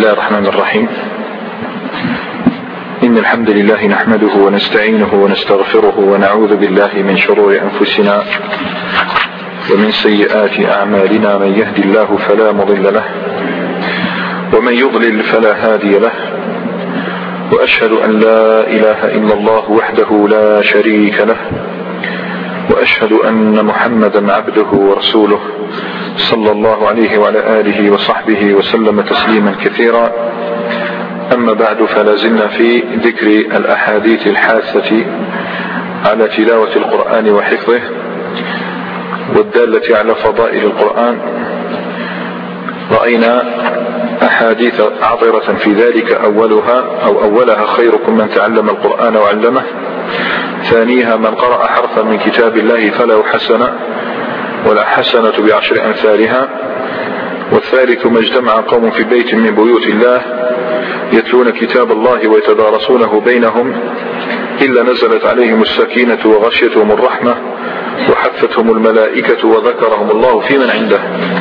الله الرحمن الرحيم. إن الحمد لله نحمده ونستعينه ونستغفره ونعوذ بالله من شرور أنفسنا ومن سيئات أعمالنا. من يهدي الله فلا مضل له ومن يضلل فلا هادي له، وأشهد أن لا إله إلا الله وحده لا شريك له، وأشهد أن محمدا عبده ورسوله صلى الله عليه وعلى آله وصحبه وسلم تسليما كثيرا. أما بعد، فلا زلنا في ذكر الأحاديث الحاثة على تلاوة القرآن وحفظه والدالة على فضائل القرآن. رأينا أحاديث عطرة في ذلك، أولها خيركم من تعلم القرآن وعلمه، ثانيها من قرأ حرفا من كتاب الله فله حسنة ولا حسنة بعشر أمثالها، والثالث ما اجتمع قوم في بيت من بيوت الله يتلون كتاب الله ويتدارسونه بينهم إلا نزلت عليهم السكينة وغشيتهم الرحمة وحفتهم الملائكة وذكرهم الله في من عنده.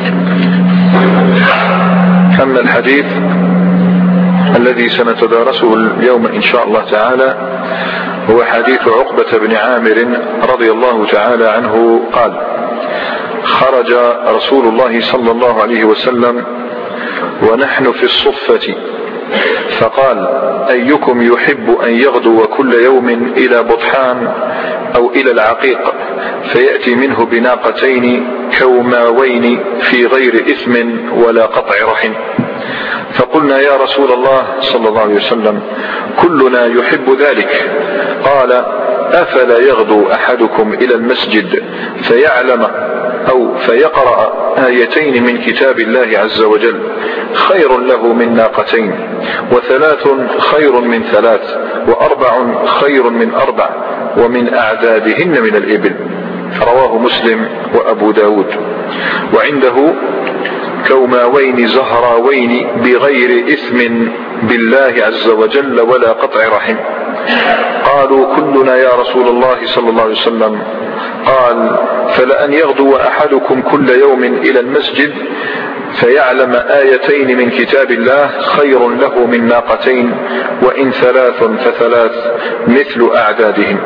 أما الحديث الذي سنتدارسه اليوم إن شاء الله تعالى هو حديث عقبة بن عامر رضي الله تعالى عنه قال: خرج رسول الله صلى الله عليه وسلم ونحن في الصفة فقال: أيكم يحب أن يغدو كل يوم إلى بطحان أو إلى العقيق فيأتي منه بناقتين كوماوين في غير إثم ولا قطع رحم؟ فقلنا: يا رسول الله صلى الله عليه وسلم كلنا يحب ذلك. قال: أفلا يغدو أحدكم إلى المسجد فيعلم أو فيقرأ آيتين من كتاب الله عز وجل خير له من ناقتين، وثلاث خير من ثلاث، وأربع خير من أربع، ومن أعدادهن من الإبل. رواه مسلم وأبو داود. وعنده كوماوين زهراوين بغير إثم بالله عز وجل ولا قطع رحم. قالوا: كلنا يا رسول الله صلى الله عليه وسلم. قال: فلأن يغدو أحدكم كل يوم إلى المسجد فيعلم آيتين من كتاب الله خير له من ناقتين، وإن ثلاث فثلاث مثل أعدادهم.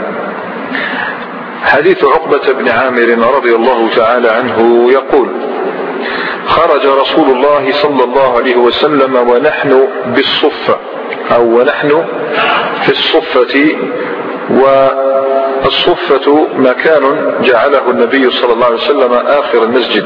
حديث عقبة بن عامر رضي الله تعالى عنه يقول: خرج رسول الله صلى الله عليه وسلم ونحن بالصفة، أو ونحن في الصفة. والصفة مكان جعله النبي صلى الله عليه وسلم آخر المسجد،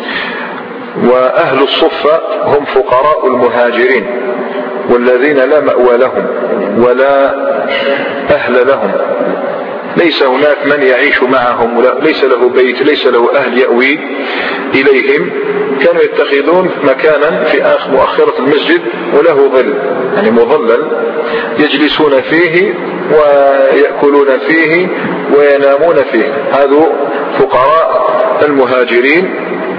وأهل الصفة هم فقراء المهاجرين والذين لا مأوى لهم ولا أهل لهم، ليس هناك من يعيش معهم، ليس له بيت، ليس له أهل يأوي إليهم. كانوا يتخذون مكانا في مؤخرة المسجد وله ظل، يعني مظلل، يجلسون فيه ويأكلون فيه وينامون فيه. هذو فقراء المهاجرين،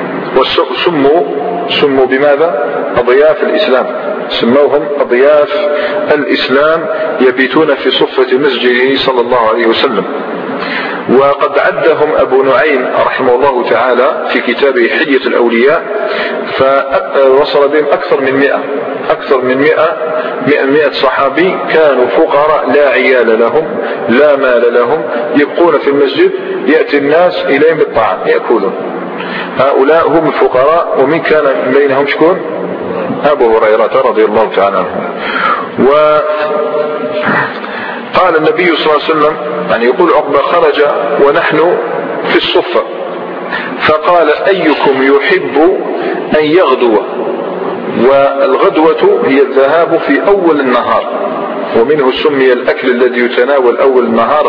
وسموا بماذا؟ أضياف الإسلام، سموهم أضياف الإسلام، يبيتون في صفة مسجده صلى الله عليه وسلم. وقد عدهم أبو نعيم رحمه الله تعالى في كتابه حلية الأولياء، فوصل بهم أكثر من 100 صحابي كانوا فقراء لا عيال لهم لا مال لهم، يبقون في المسجد، يأتي الناس إليهم بالطعام يأكلون. هؤلاء هم الفقراء، ومن كان بينهم شكون؟ أبو هريرة رضي الله تعالى عنه. وقال النبي صلى الله عليه وسلم، يعني يقول عقبة: خرج ونحن في الصفة فقال: أيكم يحب أن يغدو؟ والغدوة هي الذهاب في أول النهار، ومنه سمي الأكل الذي يتناول أول النهار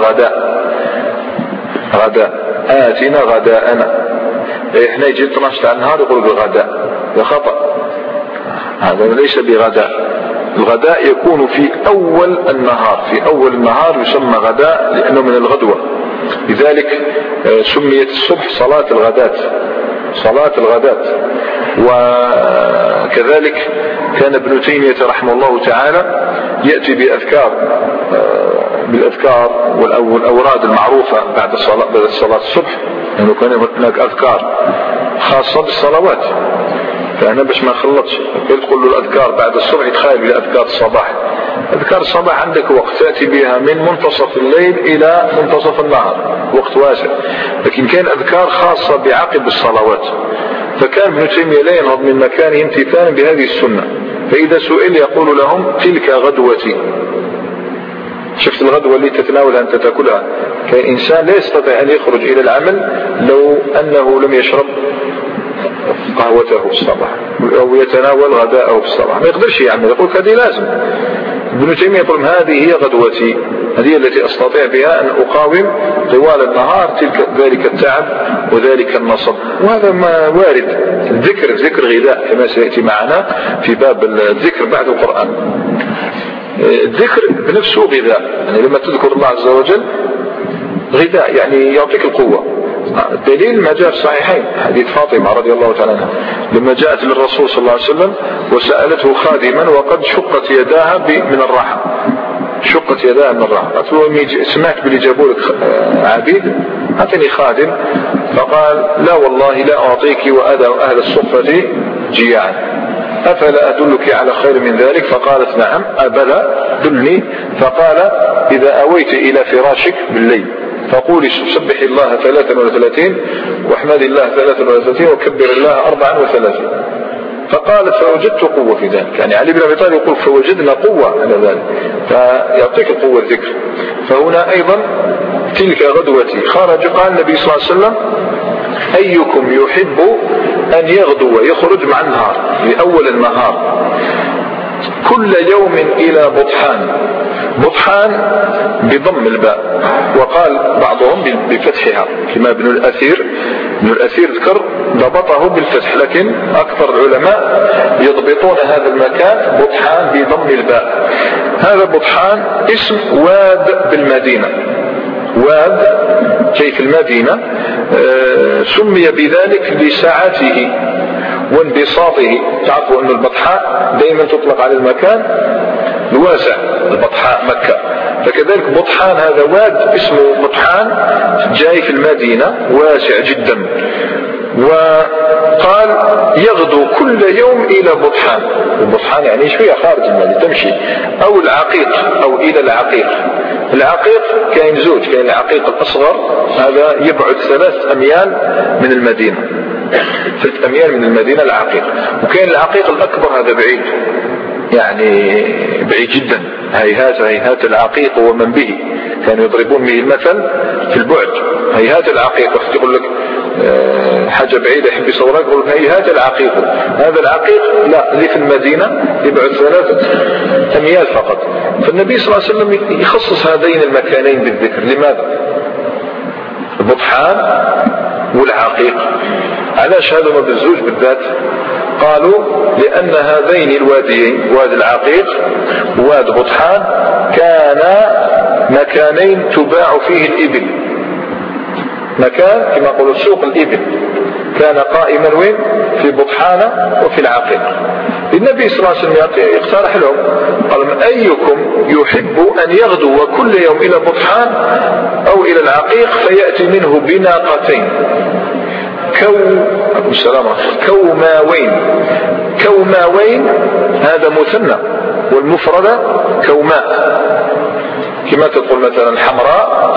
غداء. آتنا غداءنا. إحنا يجي 12 النهار يقول بالغداء، وخطأ، هذا ليس بغداء. الغداء يكون في أول النهار، في أول النهار يسمى غداء لأنه من الغدوة، لذلك سميت الصبح صلاة الغداة. وكذلك كان ابن تيمية رحمه الله تعالى يأتي بالأذكار والأوراد المعروفة بعد صلاة الصبح، لأنه كان هناك أذكار خاصة بالصلوات، فأنا باش ما نخلطش تقول له الأذكار بعد الصبح يتخيل إلى أذكار الصباح. أذكار الصباح عندك وقت تأتي بها من منتصف الليل إلى منتصف النهار، وقت واسع. لكن كان أذكار خاصة بعقب الصلوات، فكان ابن تيمية لا ينهض من مكانه امتثالا بهذه السنة. فإذا سئل يقول لهم تلك غدوتي. شفت الغدوة اللي تتناولها أنت تأكلها؟ كإنسان لا يستطيع أن يخرج إلى العمل لو أنه لم يشرب قهوته في الصباح أو يتناول غداءه في الصباح، ما يقدرش يعمل. يقول هذه لازم. ابن تيمية يقول هذه هي غدوتي، هذه التي أستطيع بها أن أقاوم طوال النهار ذلك التعب وذلك النصب. وهذا ما وارد. ذكر غذاء كما سيأتي معنا في باب الذكر بعد القرآن. الذكر بنفسه غذاء، يعني لما تذكر الله عز وجل غذاء يعني يعطيك القوة. الدليل ما جاء في الصحيحين حديث فاطمة رضي الله تعالى عنها لما جاءت للرسول صلى الله عليه وسلم وسألته خادما وقد شقت يداها من الراحة، شقت يداها من الراحة. سمعت بلي جابوا لك عبيد، أعطني خادم. فقال لا والله لا أعطيك وأدى أهل الصفة جياعا، أفلا أدلك على خير من ذلك؟ فقالت نعم. أبلى دلني. فقال إذا أويت إلى فراشك بالليل فقولي سبح الله 33 واحمد الله 33 وكبر الله 34. فقالت فوجدت قوة في ذلك. يعني علي بن أبي طالب يقول فوجدنا قوة على ذلك، فيعطيك القوة الذكر. فهنا أيضا تلك غدوتي. خرج قال النبي صلى الله عليه وسلم أيكم يحب أن يغدو يخرج مع النهار لأول النهار كل يوم إلى بطحان. بطحان بضم الباء، وقال بعضهم بفتحها كما ابن الأثير ذكر ضبطه بالفتح، لكن أكثر العلماء يضبطون هذا المكان بطحان بضم الباء. هذا بطحان اسم واد بالمدينة، واد شيء في المدينة، سمي بذلك لسعته وانبساطه. تعرفوا أن البطحاء دائما تطلق على المكان الواسع، البطحاء مكة، فكذلك بطحان هذا واد اسمه بطحان جاي في المدينة واسع جدا. وقال يغدو كل يوم إلى بطحان. البطحان يعني شوية خارج المدينة تمشي، أو العقيق أو إلى العقيق. العقيق كاين زوج، كاين العقيق الأصغر هذا يبعد 3 أميال من المدينة، 3 أميال من المدينة العقيق. وكاين العقيق الأكبر هذا بعيد، يعني بعيد جدا. هيهات العقيق ومن به، كانوا يضربون به المثل في البعد. هيهات العقيق، وقت يقول لك حاجة بعيدة يحب يصورها يقول هيهات العقيق. هذا العقيق لا، اللي في المدينة يبعد 3 أميال فقط. فالنبي صلى الله عليه وسلم يخصص هذين المكانين بالذكر. لماذا؟ البطحان والعقيق. علاش هذا بالزوج بالذات؟ قالوا لأن هذين الواديين، واد العقيق وواد بطحان، كانا مكانين تباع فيه الإبل. مكان كما يقولوا سوق الإبل كان قائما وين؟ في بطحانة وفي العقيق. النبي صلى الله عليه وسلم يقترح لهم قال أيكم يحب أن يغدو كل يوم إلى بطحان أو إلى العقيق فيأتي منه بناقتين كوماوين. هذا مثنى، والمفردة كوماء. كما تقول مثلا حمراء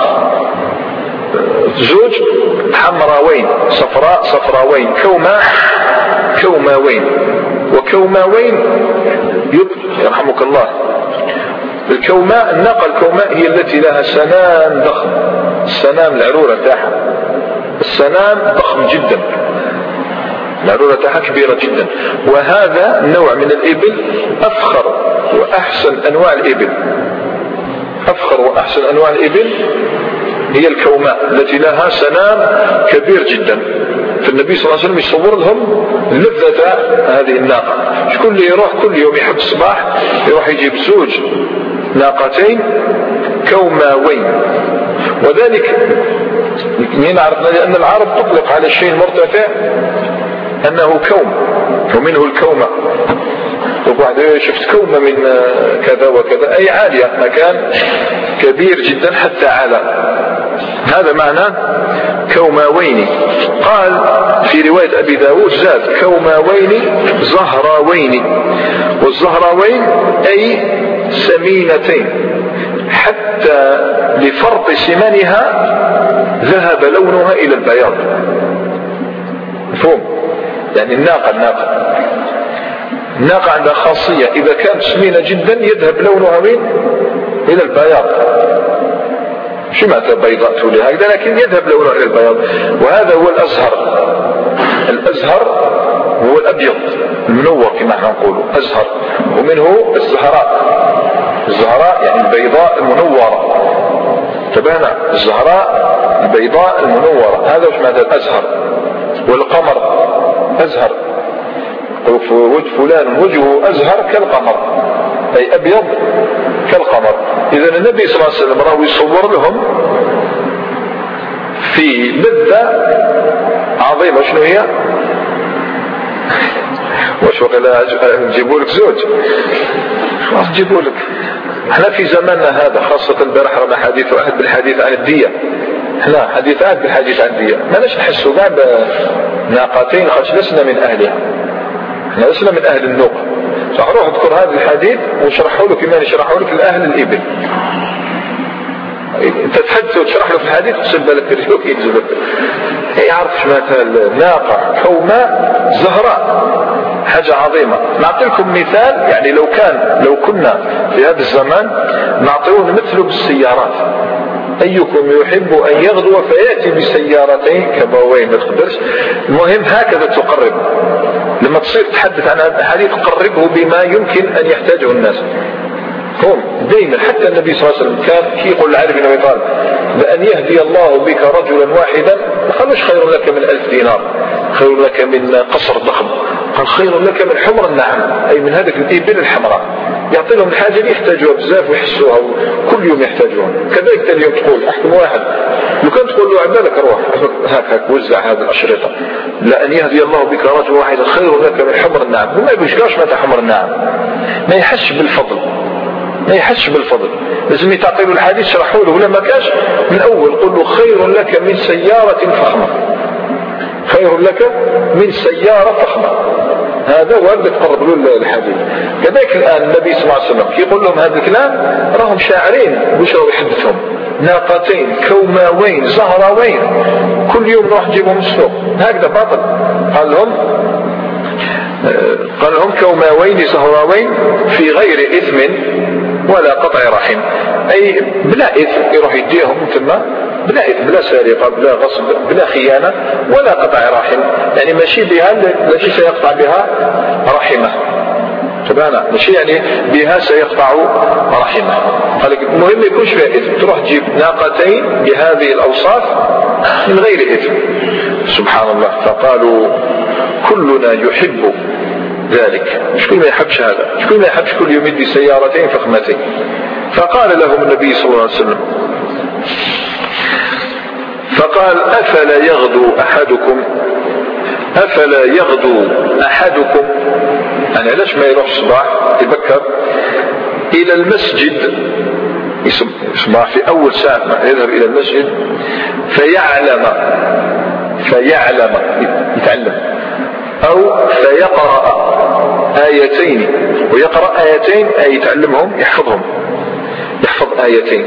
زوج، حمراوين صفراوين، كوماوين. وكوماوين يرحمك الله. الكوماء، الناقة الكوماء هي التي لها سنام ضخم، السنام العرورة تاعها، السنام ضخم جدا، العرورة تاعها كبيرة جدا. وهذا النوع من الإبل أفخر وأحسن أنواع الإبل. أفخر وأحسن أنواع الإبل هي الكوماء التي لها سنام كبير جدا. فالنبي صلى الله عليه وسلم يصور لهم اللذة هذه الناقة. شكون اللي يروح كل يوم يحب الصباح يروح يجيب زوج ناقتين كوماوين. وذلك من عرفنا لأن العرب تطلق على الشيء المرتفع أنه كوم، ومنه الكومة. واحد شفت كومة من كذا وكذا أي عالية، مكان كبير جدا حتى على. هذا معناه كوماوين. قال في رواية أبي داود زاد كوماوين زهراوين، والزهراوين أي سمينتين حتى لفرط سمنها ذهب لونها إلى البياض. مفهوم؟ يعني الناقة عندها خاصية، إذا كانت سمينة جدا يذهب لونها إلى البياض. شو معنى بيضاء تولي هكذا، لكن يذهب لونها إلى البياض. وهذا هو الأزهر هو الأبيض المنور كما نحن نقول أزهر، ومنه الزهراء يعني البيضاء المنورة. تبعنا الزهراء البيضاء المنورة، هذا وش معنى الأزهر. والقمر أزهر، فلان وجهه أزهر كالقمر، أي أبيض كالقمر. إذن النبي صلى الله عليه وسلم راه يصور لهم في لذة عظيمة. شنو هي؟ واش وقيلا نجيبوا لك زوج؟ واش نجيبوا لك؟ احنا في زماننا هذا خاصة البارح رانا حديث واحد بالحديث عن الدية. احنا حديثات بالحديث عن الدية، ماناش نحسوا كاع بناقتين خاطر لسنا من أهلها، احنا لسنا من أهل النوق. روح اذكر هذا الحديث ونشرحوا له كما يشرحوا لك الأهل الإبل. انت تحدث وتشرح له في الحديث تصب بالك رجلك يجذبك، يعرف مثلا ناقة حوماء زهراء، حاجة عظيمة. نعطي لكم مثال، يعني لو كنا في هذا الزمان نعطيه مثله بالسيارات. أيكم يحب أن يغدو فيأتي بسيارتين كبوين، ما تقدرش. المهم هكذا تقرب، لما تصير تحدث عن هذا الحديث قربه بما يمكن أن يحتاجه الناس. هم دائما حتى النبي صلى الله عليه وسلم كان يقول لعلي بن أبي طالب لأن يهدي الله بك رجلا واحدا ما قالوش خير لك من 1000 دينار، خير لك من قصر ضخم، قال خير لك من حمر النعم، أي من هذه الإبل الحمراء. يعطي لهم الحاجة اللي يحتاجوها بزاف ويحسوها كل يوم يحتاجوها. كذلك اليوم تقول أحكم واحد، لو كان تقول له عبالك روح هاك وزع هذه الأشرطة، لأن يهدي الله بك رجل واحد خير لك من حمر النعم. وما يقولش متى حمر النعم، ما يحسش بالفضل، لازم تعطي له الحديث شرحوا له، ولا ما كاش من أول قل له خير لك من سيارة فخمة، خير لك من سيارة فخمة. هذا وهذا تقرب له الحديث. كذلك الآن النبي صلى الله عليه وسلم كي يقول لهم هذا الكلام راهم شاعرين واش راهو يحدثهم، ناقتين كوماوين زهراوين كل يوم نروح نجيبهم من السوق، هكذا باطل. قال لهم كوماوين زهراوين في غير إثم ولا قطع رحم، أي بلا إثم يروح يديهم ثم بلا إثم، بلا سرقة، بلا غصب، بلا خيانة، ولا قطع رحم، يعني ماشي بها التي سيقطع بها رحمه. تبانا ماشي يعني بها سيقطع رحمه. قال لك المهم يكونش فيها إثم، تروح تجيب ناقتين بهذه الأوصاف من غير إثم. سبحان الله. فقالوا كلنا يحب ذلك، شكون ما يحبش هذا، شكون ما يحبش كل يوم يدي سيارتين فخمتين. فقال لهم النبي صلى الله عليه وسلم، فقال أفلا يغدو أحدكم، يعني علاش ما يروح الصباح يبكر إلى المسجد، يصبح في أول ساعة ما يذهب إلى المسجد فيعلم يتعلم، أو فيقرأ آيتين، ويقرأ آيتين أي يتعلمهم يحفظ آيتين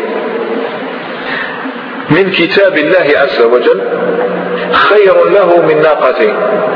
من كتاب الله عز وجل خير له من ناقتين،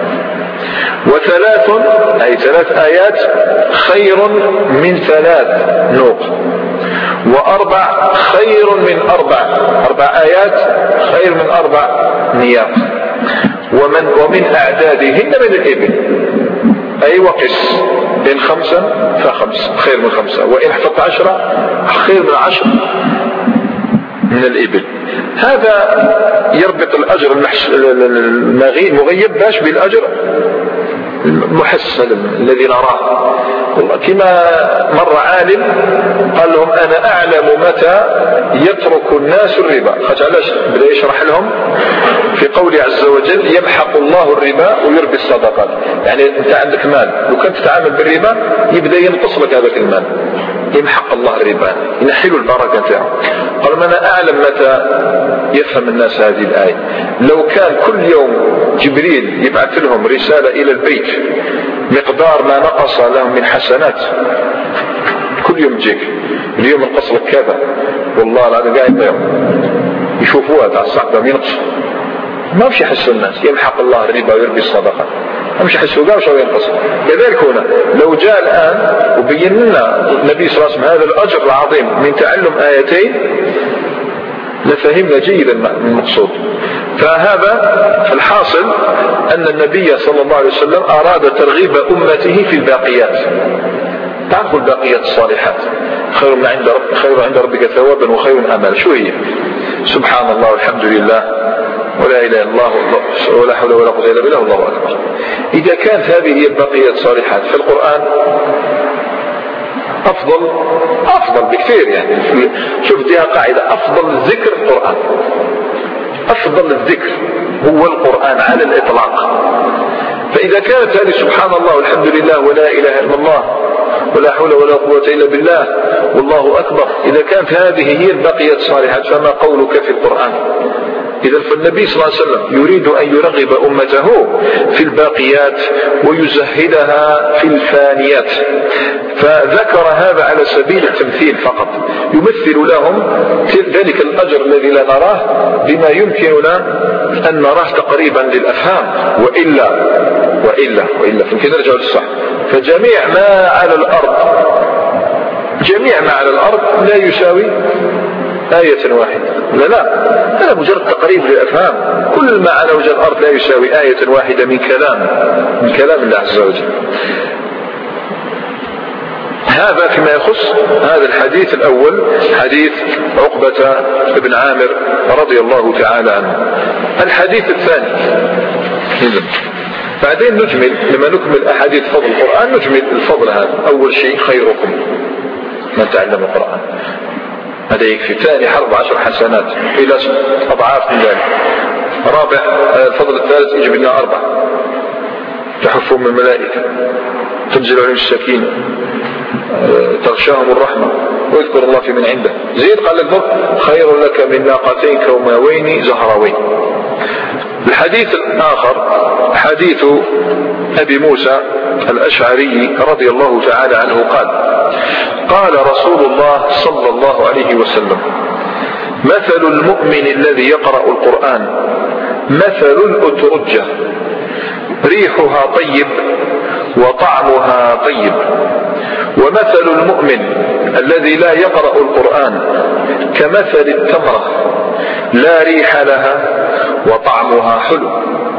وثلاث أي 3 آيات خير من 3 نوق، و4 خير من 4 آيات خير من 4 نياق، ومن أعدادهن من الإبل، أي وقس إن 5 ف5 خير من 5، وإن حفظت 10 خير من 10 من الإبل. هذا يربط الأجر المغيب باش بالأجر المحسن الذي نراه. كما مر عالم قال لهم أنا أعلم متى يترك الناس الربا، علاش بدأ يشرح لهم في قوله عز وجل يمحق الله الربا ويربي الصدقات، يعني أنت عندك مال لو كنت تتعامل بالربا يبدأ ينقص لك هذا المال، يمحق الله الربا ينحل البركة تاعه. قال: ما أنا أعلم متى يفهم الناس هذه الآية. لو كان كل يوم جبريل يبعث لهم رسالة إلى البيت مقدار ما نقص لهم من حسنات، كل يوم تجيك اليوم نقص لك كذا، والله العظيم قاعد يوم يشوفوها تاع الصحبة ينقص، ما مش يحسوا الناس، يمحق الله الربا ويربي الصدقة، ما مش يحسوا قاع وش ينقص. كذلك هنا لو جاء الآن وبين لنا النبي صلى الله عليه وسلم هذا الأجر العظيم من تعلم آيتين لفهمنا جيدا المقصود. فهذا الحاصل أن النبي صلى الله عليه وسلم أراد ترغيب أمته في الباقيات. تعرفوا الباقيات الصالحات خير عند ربك ثوابا وخير أمل. شو هي؟ سبحان الله والحمد لله ولا إله إلا الله ولا حول ولا قوة إلا بالله والله أكبر. إذا كانت هذه هي الباقيات الصالحات في القرآن أفضل بكثير. يعني شوف ديها قاعدة: أفضل الذكر القرآن، أفضل الذكر هو القرآن على الإطلاق. فإذا كانت هذه سبحان الله والحمد لله ولا إله إلا الله ولا حول ولا قوة إلا بالله والله أكبر، إذا كانت هذه هي الباقيات الصالحات فما قولك في القرآن؟ إذا فالنبي صلى الله عليه وسلم يريد أن يرغب أمته في الباقيات ويزهدها في الفانيات، فذكر هذا على سبيل التمثيل فقط، يمثل لهم ذلك الأجر الذي لا نراه بما يمكننا أن نراه تقريبا للأفهام، وإلا فممكن نرجع للصح. فجميع ما على الأرض لا يساوي آية واحدة. لا هذا مجرد تقريب للأفهام. كل ما على وجه الأرض لا يساوي آية واحدة من كلام الله عز وجل. هذا فيما يخص هذا الحديث الأول، حديث عقبة بن عامر رضي الله تعالى عنه. الحديث الثاني بعدين نجمل، لما نكمل أحاديث فضل القرآن نجمل الفضل هذا. أول شيء: خيركم من تعلم القرآن، هذا يكفي. ثاني: حرب 10 حسنات إلى أضعاف من ذلك. رابع: الفضل الثالث يجب لنا 4: تحفهم الملائكة، تنزل عليهم السكينة، تغشاهم الرحمة، واذكر الله في من عنده. زيد قال لك: خير لك من ناقتين كوماوين زهراوين. الحديث الآخر حديث أبي موسى الأشعري رضي الله تعالى عنه قال: قال رسول الله صلى الله عليه وسلم: مثل المؤمن الذي يقرأ القرآن مثل الأترجة، ريحها طيب وطعمها طيب، ومثل المؤمن الذي لا يقرأ القرآن كمثل التمرة، لا ريح لها وطعمها حلو.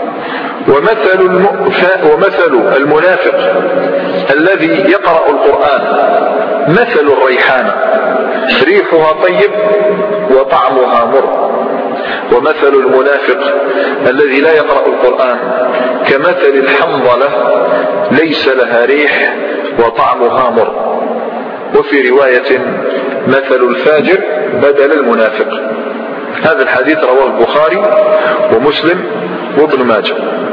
ومثل المنافق الذي يقرأ القرآن مثل الريحانة، ريحها طيب وطعمها مر. ومثل المنافق الذي لا يقرأ القرآن كمثل الحنظلة، ليس لها ريح وطعمها مر. وفي رواية: مثل الفاجر بدل المنافق. هذا الحديث رواه البخاري ومسلم وابن ماجه.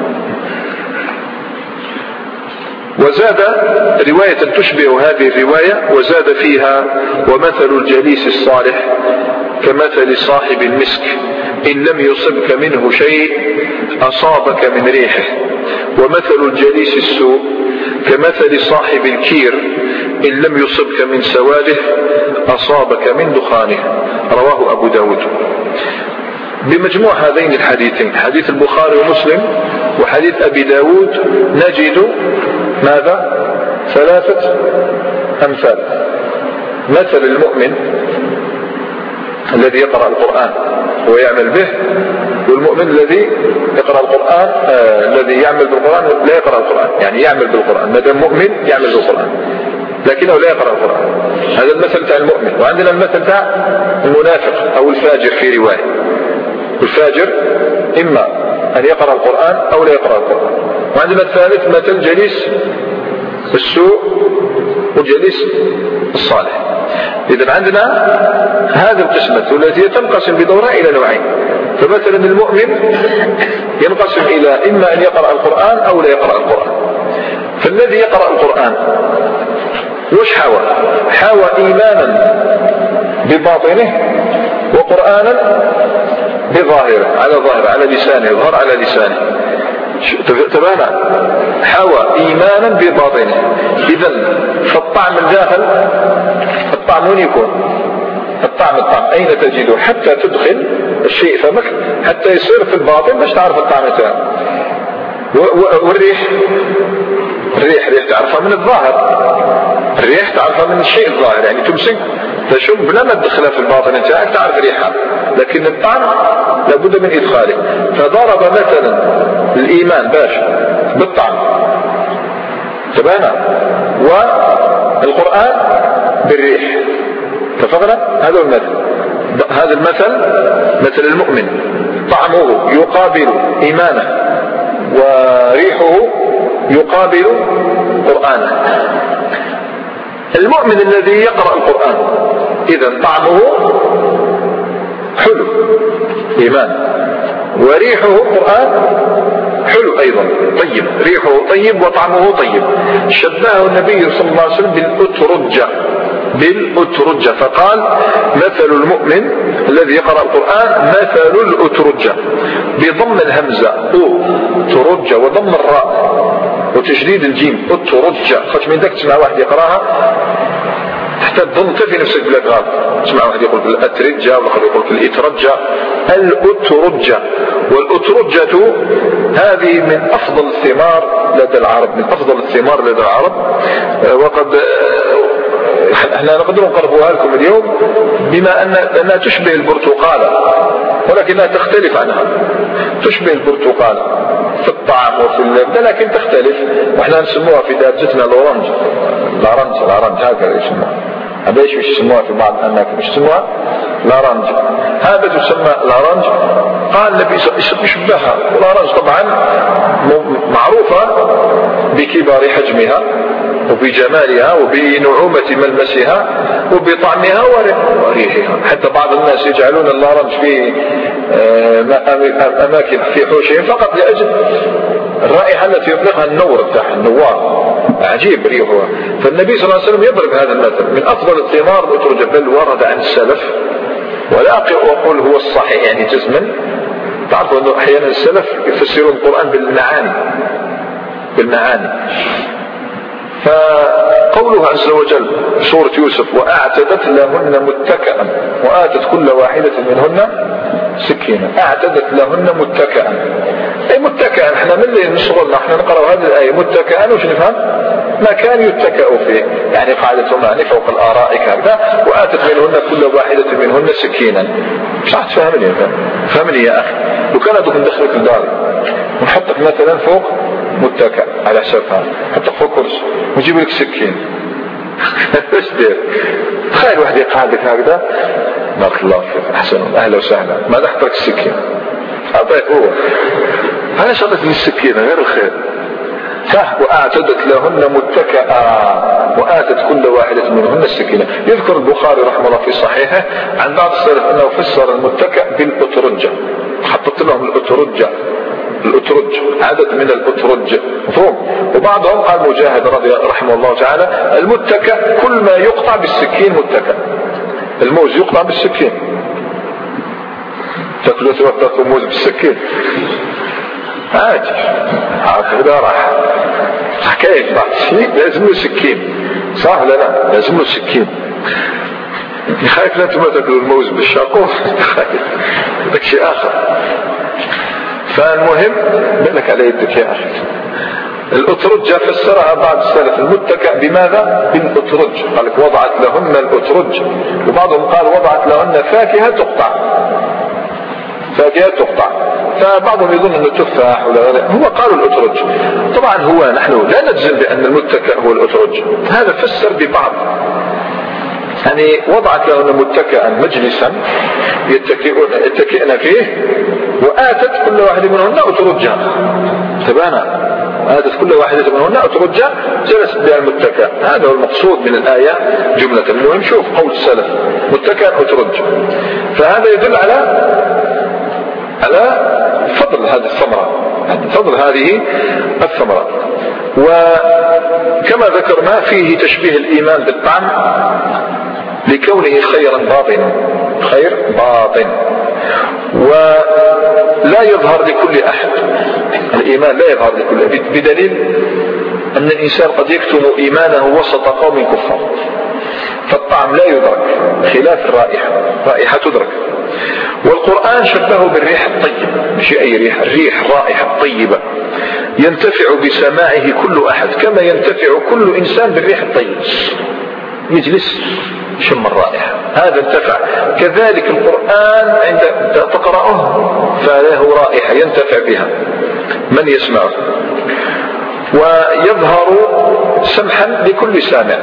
وزاد رواية تشبه هذه الرواية، وزاد فيها: ومثل الجليس الصالح كمثل صاحب المسك، إن لم يصبك منه شيء أصابك من ريحه. ومثل الجليس السوء كمثل صاحب الكير، إن لم يصبك من سواده أصابك من دخانه. رواه أبو داود. بمجموع هذين الحديثين، حديث البخاري ومسلم وحديث أبي داود، نجد ماذا؟ 3 أمثال: مثل المؤمن الذي يقرأ القرآن ويعمل به، والمؤمن الذي يقرأ القرآن الذي يعمل بالقرآن لا يقرأ القرآن، يعني يعمل بالقرآن. ما دام مؤمن يعمل بالقرآن لكنه لا يقرأ القرآن. هذا المثل تاع المؤمن. وعندنا المثل تاع المنافق أو الفاجر في رواية. الفاجر إما أن يقرأ القرآن أو لا يقرأ القرآن. وعندنا الثالث مثل جليس السوء وجليس الصالح. إذن عندنا هذه القسمة التي تنقسم بدورها إلى نوعين. فمثلا المؤمن ينقسم إلى إما أن يقرأ القرآن أو لا يقرأ القرآن. فالذي يقرأ القرآن وش حوى إيمانا بباطنه وقرآنا بظاهره على لسانه، يظهر على لسانه. تبانا حوى إيمانا بباطنه. إذن فالطعم الداخل، الطعم وين يكون؟ الطعم أين تجده حتى تدخل الشيء فمك، حتى يصير في الباطن باش تعرف الطعم تاعه. والريح تعرفها من الظاهر، الريح تعرفها من الشيء الظاهر، يعني تمسك تشم بلا ما تدخلها في الباطن تاعك تعرف ريحها، لكن الطعم لابد من إدخاله. فضرب مثلا الإيمان باش بالطعم تبانا، والقرآن بالريح. اتفقنا؟ هذا المثل. هذا المثل مثل المؤمن، طعمه يقابل إيمانه وريحه يقابل قرآنه. المؤمن الذي يقرأ القرآن إذن طعمه حلو إيمان، وريحه قرآن حلو أيضا طيب، ريحه طيب وطعمه طيب. شبهه النبي صلى الله عليه وسلم بالأترجة، فقال مثل المؤمن الذي يقرأ القرآن مثل الأترجة، بضم الهمزة أترجة وضم الراء وتشديد الجيم أترجة. خاطر من ذاك تسمع واحد يقراها حتى تظن في نفسك بلا غلط، تسمع واحد يقول الأترجة والآخر يقول الإترجة. الأترجة، والأترجة هذه من أفضل الثمار لدى العرب، وقد احنا نقدر نقربوها لكم اليوم بما أنها تشبه البرتقالة، ولكنها تختلف عنها. تشبه البرتقالة في الطعم وفي اللذة، لكن تختلف. واحنا نسموها في دارجتنا الأورنج، هكذا يسموها. هذا ايش يسموها في بعض الأماكن؟ يسموها الأورنج. هذا تسمى الأورنج. قال النبي يشبهها. الأورنج طبعا معروفة بكبار حجمها وبجمالها وبنعومة ملمسها وبطعمها وريحها. حتى بعض الناس يجعلون الأورنج في أماكن في حوشهم فقط لأجل الرائحة التي يطلقها النور بتاعها، النوار عجيب ريحها. فالنبي صلى الله عليه وسلم يضرب هذا المثل. من أفضل الثمار الأترجة، بل ورد عن السلف، ولا أقول هو الصحيح يعني جزما. تعرفوا أنه أحيانا السلف يفسرون القرآن بالمعاني. فقوله عز وجل سورة يوسف وأعتدت لهن متكئا وآتت كل واحدة منهن سكينا. أعتدت لهن متكئا، أي متكئا. احنا من اللي صغرنا احنا نقرأ هذه الآية متكئا وش نفهم؟ مكان يتكأ فيه، يعني قاعدتهم يعني فوق الآرائك هكذا. وآتت منهن كل واحدة منهن سكينا. مش راح تفهمني يا أخي. لو كان دوك ندخلك الدار ونحطك مثلا فوق متكئ على حسابها، حطك فوق كرسي ونجيب لك سكين ايش دير؟ تخيل واحد يقعدك هكذا، بارك الله فيك احسن اهلا وسهلا، ماذا حطك السكين؟ اعطيك هو. انا شطت لي السكينه غير الخير. وأعتدت لهن متكئا وآتت كل واحدة منهن السكينة. يذكر البخاري رحمه الله في صحيحه عن بعض السلف أنه فسر المتكئ بالأترجة، حطت لهم الأترج عدد من الأترج مفهوم. وبعضهم قال مجاهد رحمه الله تعالى المتكئ كل ما يقطع بالسكين متكئ. الموز يقطع بالسكين، تاكلوا موز بالسكين عادي هكذا راح حكاية بعض الشيء لازم له سكين، صح ولا لا؟ لازم له سكين. خايف لا تاكلوا الموز بالشاقوف، هذاك شيء آخر. فالمهم بالك على يدك يا أخي. الأترجة فسرها بعض السلف المتكئ بماذا؟ بالأترج. قال لك وضعت لهن الأترج، وبعضهم قال وضعت لهن فاكهة تقطع. فبعضهم يظن أنه تفاح ولا غيره، هو قالوا الأترج. طبعا هو نحن لا نجزم بأن المتكئ هو الأترج، هذا فسر ببعض. يعني وضعت لهن متكئا مجلسا يتكئن فيه وآتت كل واحد منهن أترجها. تبانا وآتت كل واحدة منهن أترجها جلست بها المتكئ. هذا هو المقصود من الآية جملة. المهم شوف قول السلف متكئا أترج، فهذا يدل على فضل هذه الثمرة. وكما ذكرنا فيه تشبيه الإيمان بالطعم لكونه خيرا باطنا، خير باطن ولا يظهر لكل أحد. الإيمان لا يظهر لكل أحد، بدليل أن الإنسان قد يكتم إيمانه وسط قوم كفار، فالطعم لا يدرك خلاف الرائحة، رائحة تدرك. والقرآن شبهه بالريح الطيب، مش أي ريح، الريح الرائحة الطيبة ينتفع بسماعه كل أحد كما ينتفع كل إنسان بالريح الطيب، يجلس شم الرائحة هذا انتفع. كذلك القرآن عند تقرأه فله رائحة ينتفع بها من يسمعه، ويظهر سمحا لكل سامع.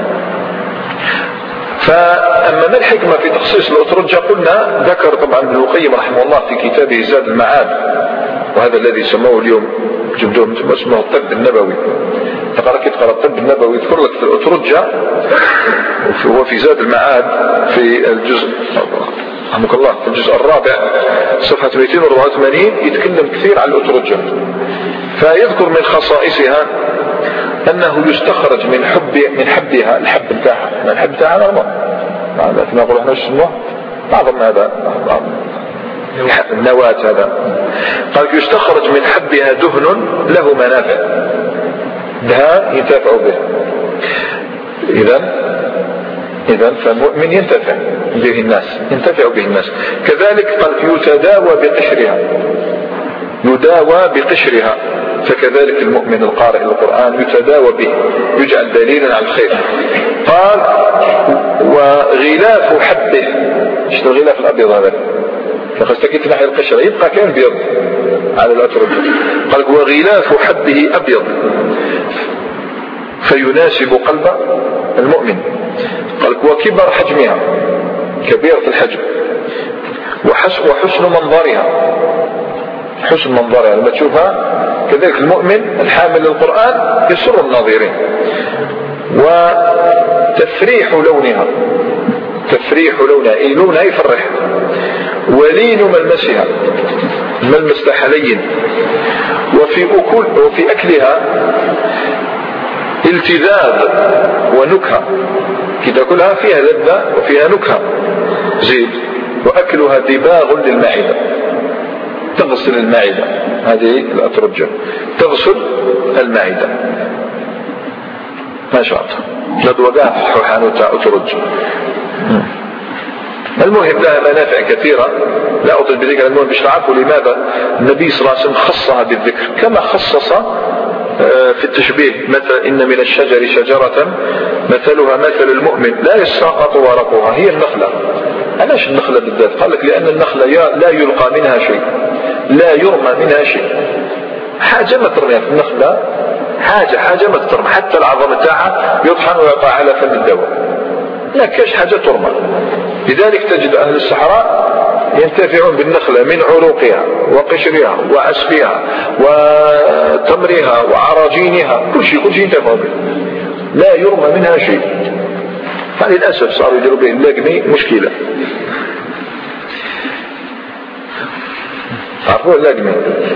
فأما ما الحكمة في تخصيص الأترجة؟ قلنا ذكر طبعا ابن القيم رحمه الله في كتابه زاد المعاد، وهذا الذي سموه اليوم جبدهم اسمه الطب النبوي. تقرأ الطب النبوي يذكر لك في الأترجة، وهو في زاد المعاد في الجزء رحمك الله في الجزء الرابع صفحة 284 يتكلم كثير عن الأترجة. فيذكر من خصائصها أنه يستخرج من حبها، الحب بتاعها نورمال، ما نقول احنا شنو أعظم هذا النواة هذا، قال يستخرج من حبها دهن له منافع، دهان ينتفع به. إذن فالمؤمن ينتفع به الناس. كذلك قال يداوى بقشرها، فكذلك المؤمن القارئ للقرآن يتداوى به، يجعل دليلا على الخير. قال وغلاف حبه، شنو الغلاف الأبيض هذا؟ فاستكيت ناحية القشرة يبقى كان بيض على الأترجة. قال وغلاف حبه أبيض فيناسب قلب المؤمن. قال وكبر حجمها، كبيرة الحجم، وحسن منظرها لما تشوفها. كذلك المؤمن الحامل للقرآن يسر الناظرين. وتفريح لونها، أي لونها يفرح. ولين ملمسها، الملمس حلين. وفي أكلها التذاذ ونكهة، كده كلها فيها لذة وفيها نكهة زيد. وأكلها دباغ للمعدة، تغسل المعدة، هذه الأترجة تغسل المعدة ما شاء الله. لدوقاء حوحان أترجة. المهم لها منافع كثيرة لا أطل بذكر. المهم بشرعه لماذا النبي صلى الله عليه وسلم خصها بالذكر كما خصص في التشبيه، مثل إن من الشجر شجرة مثلها مثل المؤمن لا يساقط ورقها، هي النخلة. علاش النخلة بالذات؟ قال لك لأن النخلة لا يلقى منها شيء، لا يرمى منها شيء، حاجة ما ترميها في النخلة، حاجة ما ترمى، حتى العظم تاعها يطحن ويقع على فم الدواء، لا كاش حاجة ترمى. لذلك تجد أهل الصحراء ينتفعون بالنخلة من عروقها وقشرها وعسفها وتمرها وعراجينها، كل شيء ينتفعون به، لا يرمى منها شيء. فللأسف صاروا يديروا به اللقمي مشكلة. عرفوا اللقمي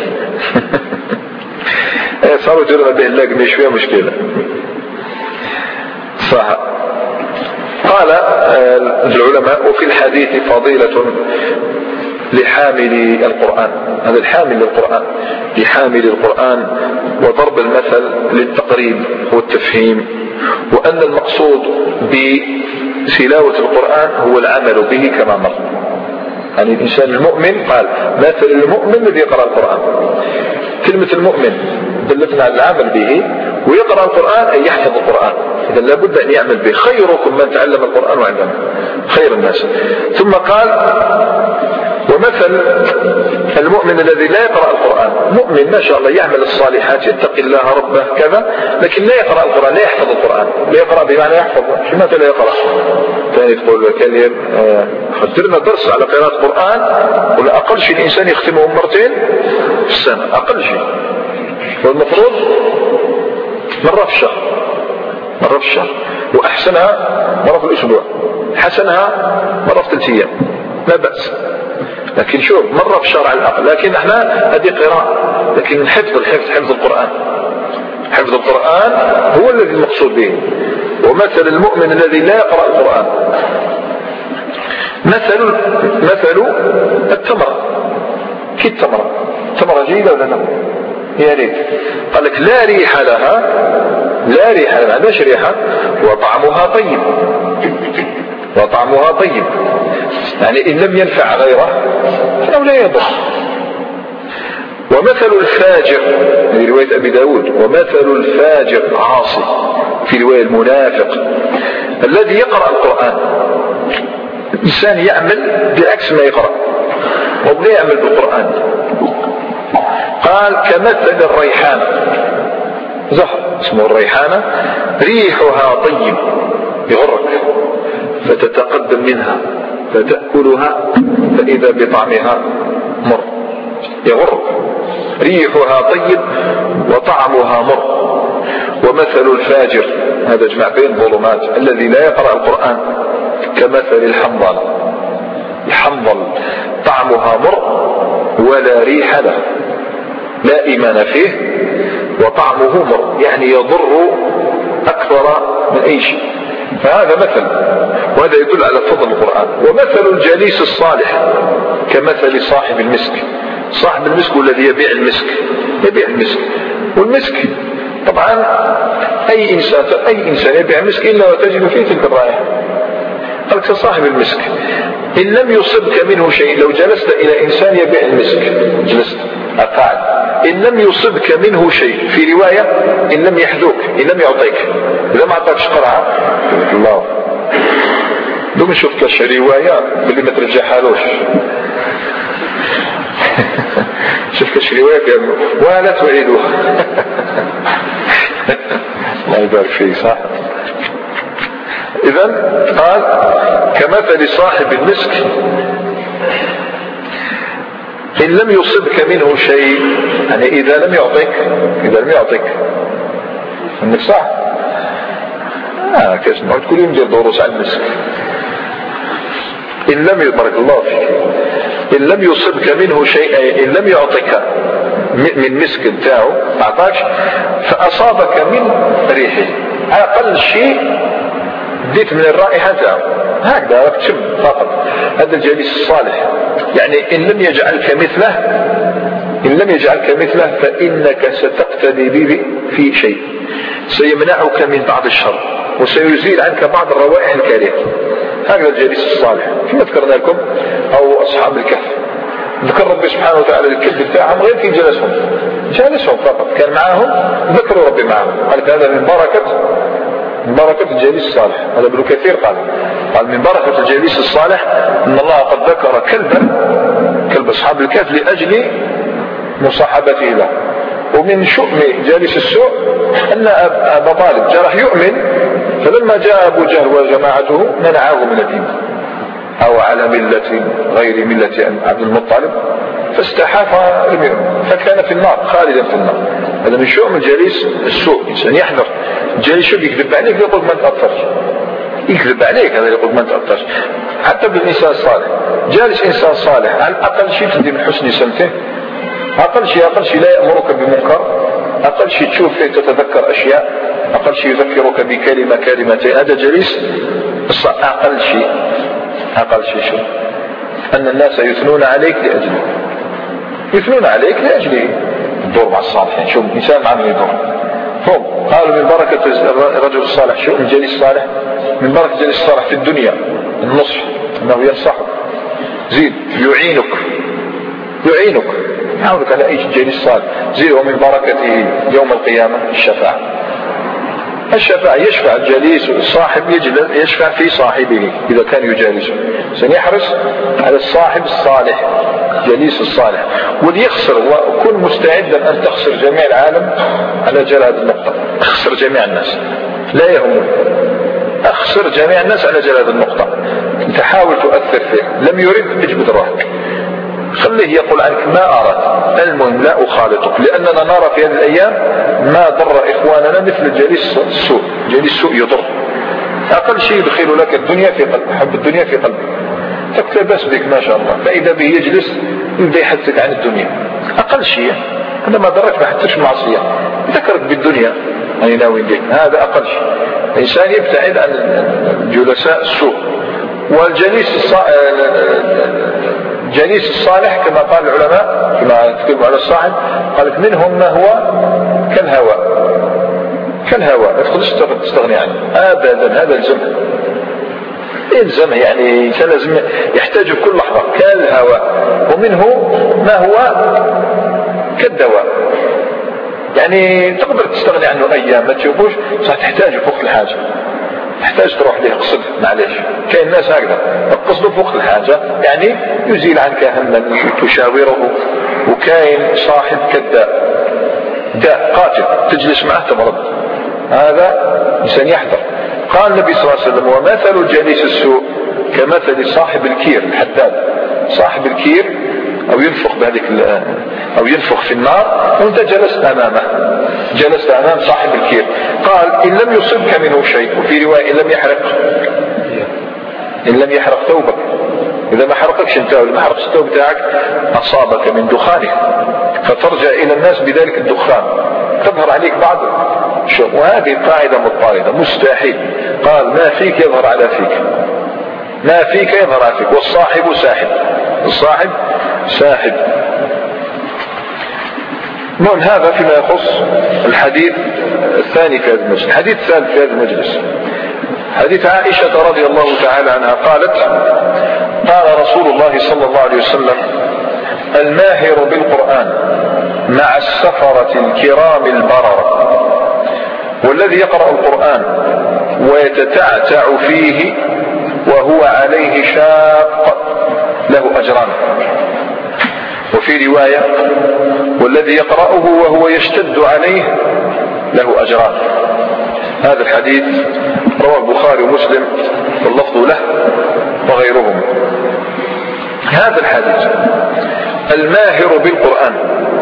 صاروا يديروا به اللقمي شوية مشكلة صح. قال العلماء وفي الحديث فضيلة لحامل القرآن، هذا الحامل للقرآن، لحامل القرآن، وضرب المثل للتقريب والتفهيم، وأن المقصود بتلاوة القرآن هو العمل به كما مر. يعني الإنسان المؤمن، قال مثل المؤمن الذي يقرأ القرآن، كلمة المؤمن دلتنا على العمل به، ويقرأ القرآن أي يحفظ القرآن، إذا لابد أن يعمل به. خيركم من تعلم القرآن وعلمه، خير الناس. ثم قال ومثل المؤمن الذي لا يقرأ القرآن، مؤمن ما شاء الله يعمل الصالحات يتقي الله ربه كذا، لكن لا يقرأ القرآن، لا يحفظ القرآن. لا يقرأ بمعنى يحفظ، ماذا لا يقرأ؟ ثاني تقول كلمة خدرنا درس على قراءة القرآن، ولا أقل شيء الإنسان يختمه مرتين في السنة، أقل شيء، والمفروض مرة في الشهر، وأحسنها مرة في الأسبوع، حسنها مرة في 3 أيام، لا بأس. لكن شوف مرة في الشهر على الأقل. لكن احنا هذه قراءة، لكن حفظ القرآن هو الذي المقصود به. ومثل المؤمن الذي لا يقرأ القرآن مثل التمرة، كي التمرة جيدة ولا لا؟ يا ريت. قال لك لا ريح لها، ما عندهاش ريحة، وطعمها طيب، يعني إن لم ينفع غيره فإنه لا يضر. ومثل الفاجر في رواية أبي داود، ومثل الفاجر عاصي في رواية المنافق الذي يقرأ القرآن. الإنسان يعمل بعكس ما يقرأ ولا يعمل بالقرآن. قال كمثل الريحانة، زهر اسمه الريحانة، ريحها طيب يغرك، فتتقدم منها فتأكلها فإذا بطعمها مر، يغرك، ريحها طيب وطعمها مر. ومثل الفاجر، هذا جمع بين ظلمات، الذي لا يقرأ القرآن، كمثل الحنظل طعمها مر ولا ريح له، لا إيمان فيه وطعمه مر، يعني يضر أكثر من أي شيء. فهذا مثل، وهذا يدل على فضل القرآن. ومثل الجليس الصالح كمثل صاحب المسك. صاحب المسك الذي يبيع المسك، والمسك طبعا أي إنسان يبيع المسك إلا وتجد فيه تلك الرائحة. قال صاحب المسك إن لم يصبك منه شيء، لو جلست إلى إنسان يبيع المسك، جلست قاعد، إن لم يصبك منه شيء، في رواية إن لم يحذوك، إن لم يعطيك، إذا ما أعطاكش قرعة الله دوم شفت لش رواية باللي ما ترجعهالوش. شفت لش رواية ولا تعيدوها. الله يبارك فيه، صح. إذن قال كمثل صاحب المسك إن لم يصبك منه شيء، يعني إذا لم يعطيك انك صح. كاش نقعد كل يوم ندير دروس عن المسك. إن لم يبارك الله فيك، إن لم يصبك منه شيء، إن لم يعطيك من مسك نتاعو، ما أعطاكش، فأصابك من ريحه، أقل شيء بديت من الرائحة نتاعو، هكذا راك تشم فقط. هذا الجليس الصالح، يعني إن لم يجعلك مثله فإنك ستقتدي به في شيء، سيمنعك من بعض الشر وسيزيل عنك بعض الروائح الكريهة. هكذا الجليس الصالح. كما ذكرنا لكم أو أصحاب الكهف، ذكر ربي سبحانه وتعالى الكذب بتاعهم غير في جالسهم فقط، كان معهم ذكروا ربي معهم. قال هذا من بركة الجليس الصالح. هذا ابن كثير قال من بركة الجليس الصالح أن الله قد ذكر كلب أصحاب الكهف لأجل مصاحبته له. ومن شؤم جالس السوء أن أبا طالب جرح يؤمن، فلما جاء أبو جهل وجماعته منعه من الدين، أو على ملة غير ملة عبد المطلب، فاستحاف فكان في النار، خالدا في النار. هذا من شؤم الجليس السوء. إنسان يحذر الجليس يكذب عليك يقول ما تأثرش، يكذب عليك هذا يقول ما تأثرش. حتى بالإنسان الصالح، جالس إنسان صالح على الأقل شيء تدي من حسن سمته، أقل شيء لا يأمرك بمنكر، أقل شيء تشوف فيه تتذكر أشياء، أقل شيء يذكرك كلمتين. هذا جليس أقل شيء أن الناس يثنون عليك لأجله الدور مع الصالحين. شوف إنسان مع من يدور هم. قالوا من بركة الرجل الصالح، شو من جليس الصالح؟ من بركة الجليس الصالح في الدنيا النصح، أنه ينصحك، زيد يعينك يعاونك على أي جليس صالح. زيد ومن بركته يوم القيامة الشفاعة، يشفع الجليس الصاحب، يشفع في صاحبه إذا كان يجالسه. سنحرص على الصاحب الصالح، جليس الصالح. وليخسر، وكن مستعدا أن تخسر جميع العالم على جل هذه النقطة. اخسر جميع الناس لا يهمك، اخسر جميع الناس على جل هذه النقطة. انت حاول تؤثر فيه، لم يرد اجبد روحك، خليه يقول عنك ما أردت، المهم لا أخالطك، لأننا نرى في هذه الأيام ما ضر إخواننا مثل الجليس السوء. جليس السوء يضر، أقل شيء يدخل لك الدنيا في قلبك، حب الدنيا في قلبك، تقتبس بك ما شاء الله، فإذا به يجلس يبدأ يحدثك عن الدنيا. أقل شيء هذا ما ضرك، ما حتىش معصية، ذكرك بالدنيا أي ناوي لك، هذا أقل شيء. الإنسان يبتعد عن جلساء السوء والجليس الجليس الصالح كما قال العلماء كما يكتبوا على الصاحب، قالت منهم ما هو كالهواء ما تقدرش تستغني عنه ابدا. هذا يلزم يعني لازم يحتاج كل لحظه كالهواء. ومنه ما هو كالدواء، يعني تقدر تستغني عنه ايام ما تشوفوش، صح تحتاجه في وقت الحاجه، تحتاج تروح له قصد معليش. كاين الناس هكذا تقصده في وقت الحاجه، يعني يزيل عنك هما تشاوره. وكاين صاحب كالداء، داء قاتل تجلس معه تمرض، هذا إنسان يحذر. قال النبي صلى الله عليه وسلم ومثل الجليس السوء كمثل صاحب الكير الحداد. صاحب الكير أو ينفخ أو ينفخ في النار وانت جلست أمام صاحب الكير. قال إن لم يصبك منه شيء، وفي رواية إن لم يحرق ثوبك، إذا ما حرقكش انت ولا حرقش الثوب بتاعك أصابك من دخانه فترجع إلى الناس بذلك الدخان، تظهر عليك بعض شيء. وهذه قاعدة مضطردة مستحيل. قال ما فيك يظهر على فيك، ما فيك يظهر على فيك. والصاحب ساحب، الصاحب ساحب. من هذا فيما يخص الحديث الثاني في هذا المجلس. الحديث الثالث في هذا المجلس حديث عائشة رضي الله تعالى عنها قالت قال رسول الله صلى الله عليه وسلم الماهر بالقرآن مع السفرة الكرام البررة، والذي يقرأ القرآن ويتتعتع فيه وهو عليه شاق له أجران. وفي رواية والذي يقرأه وهو يشتد عليه له أجران. هذا الحديث رواه البخاري ومسلم واللفظ له وغيرهم. هذا الحديث الماهر بالقرآن،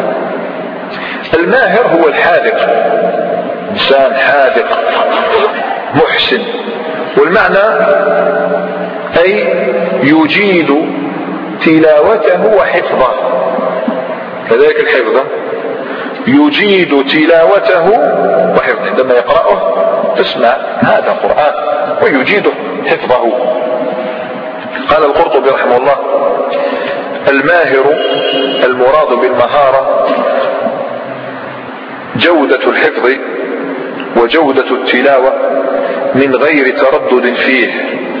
الماهر هو الحاذق، إنسان حاذق محسن. والمعنى أي يجيد تلاوته وحفظه، كذلك الحفظ يجيد تلاوته وحفظه. عندما يقرأه تسمع هذا قرآن ويجيد حفظه. قال القرطبي رحمه الله الماهر المراد بالمهارة جودة الحفظ وجودة التلاوة من غير تردد فيه،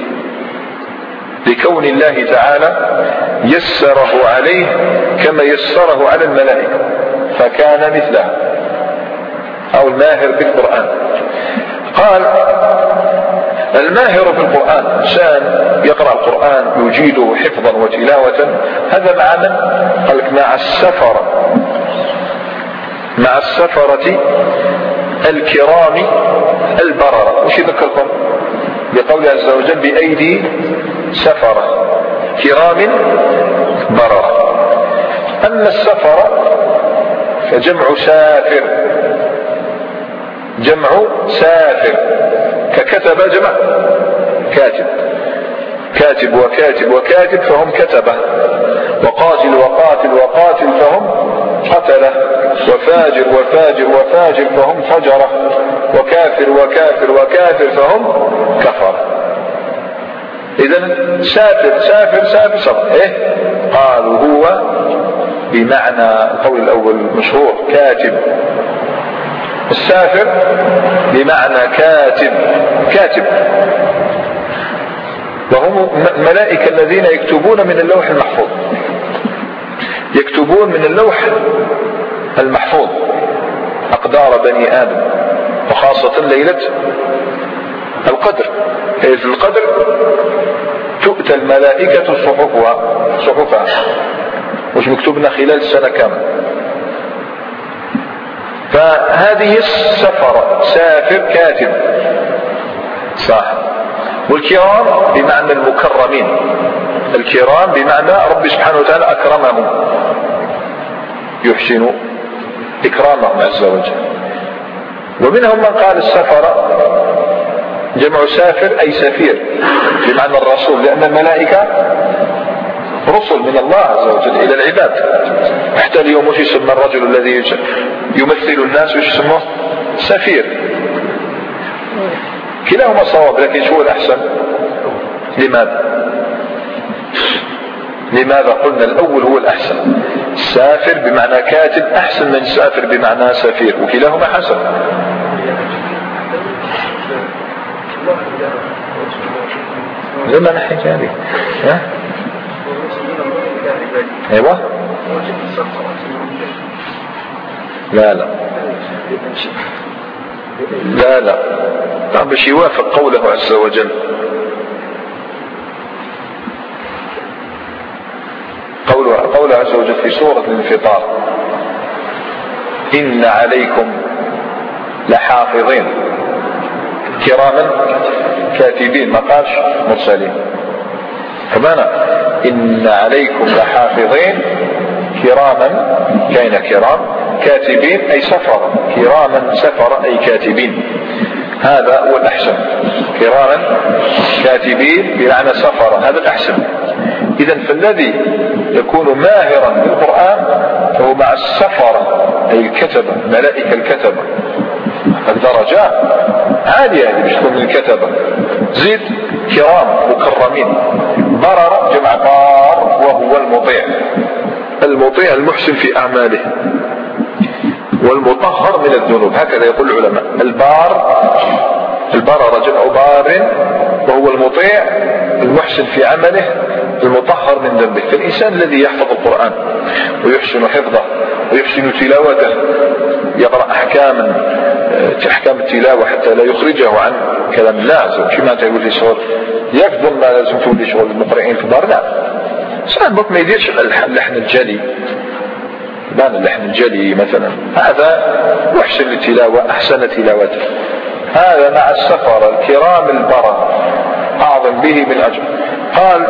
لكون الله تعالى يسره عليه كما يسره على الملائكة فكان مثله، أو الماهر بالقرآن. قال الماهر بالقرآن إنسان يقرأ القرآن يجيده حفظا وتلاوة. هذا مع من؟ قال لك مع السفرة الكرام البررة. وش يذكركم بقوله عز وجل بأيدي سفرة كرام بررة. أما السفرة فجمع سافر، جمع سافر، ككتب جمع كاتب، كاتب وكاتب وكاتب فهم كتبة، وقاتل وقاتل وقاتل فهم قتلة، وفاجر وفاجر وفاجر فهم فجرة، وكافر وكافر وكافر فهم كفرة. إذن سافر سافر سافر سافر إيه؟ قالوا هو بمعنى القول الأول مشهور كاتب، السافر بمعنى كاتب كاتب، وهم الملائكة الذين يكتبون من اللوح المحفوظ، يكتبون من اللوح المحفوظ أقدار بني آدم، وخاصة ليلة القدر. ليلة القدر تؤتى الملائكة صحفها وش مكتوبنا خلال السنة كامل. فهذه السفرة سافر كاتب صح. والكرام بمعنى المكرمين، الكرام بمعنى رب سبحانه وتعالى أكرمهم، يحسن إكرامهم عز وجل. ومنهم من قال السفرة جمع سافر أي سفير بمعنى الرسول، لأن الملائكة رسل من الله عز وجل إلى العباد. حتى اليوم وش يسمى الرجل الذي يمثل الناس وش يسموه؟ سفير. كلاهما صواب، لكن شو الأحسن؟ لماذا؟ لماذا قلنا الأول هو الأحسن؟ سافر بمعنى كاتب أحسن من سافر بمعنى سفير، وكلاهما حسن. لما نحن هذه ايوه لا لا لا لا طب باش يوافق قوله عز وجل. قوله عز وجل في سورة الانفطار: إن عليكم لحافظين كراما كاتبين، ما قالش مرسلين. فمعنى إن عليكم لحافظين كراما كاين كرام كاتبين أي سفر، كراما سفر أي كاتبين، هذا هو الأحسن. كراما كاتبين بمعنى سفر، هذا الأحسن. إذن فالذي يكون ماهرا بالقرآن فهو مع السفر أي الكتبة، ملائكة الكتبة. الدرجات عالية اللي بتكون من الكتبة. زيد كرام مكرمين. برر جمع بار وهو المطيع، المطيع المحسن في أعماله، والمطهر من الذنوب، هكذا يقول العلماء. البرر جمع بار وهو المطيع المحسن في عمله المطهر من ذنبه. فالإنسان الذي يحفظ القرآن ويحسن حفظه ويحسن تلاوته، يقرأ أحكام التلاوة حتى لا يخرجه عن كلام الله. كما تقول لي شغل يفضل ما لازم تقول لي شغل المقرئين في الدار، لا ساعات بك ما يديرش اللحن الجلي، بان اللحن الجلي مثلا، هذا محسن للتلاوة أحسن تلاوته، هذا مع السفر الكرام البرر أعظم به من أجر. قال: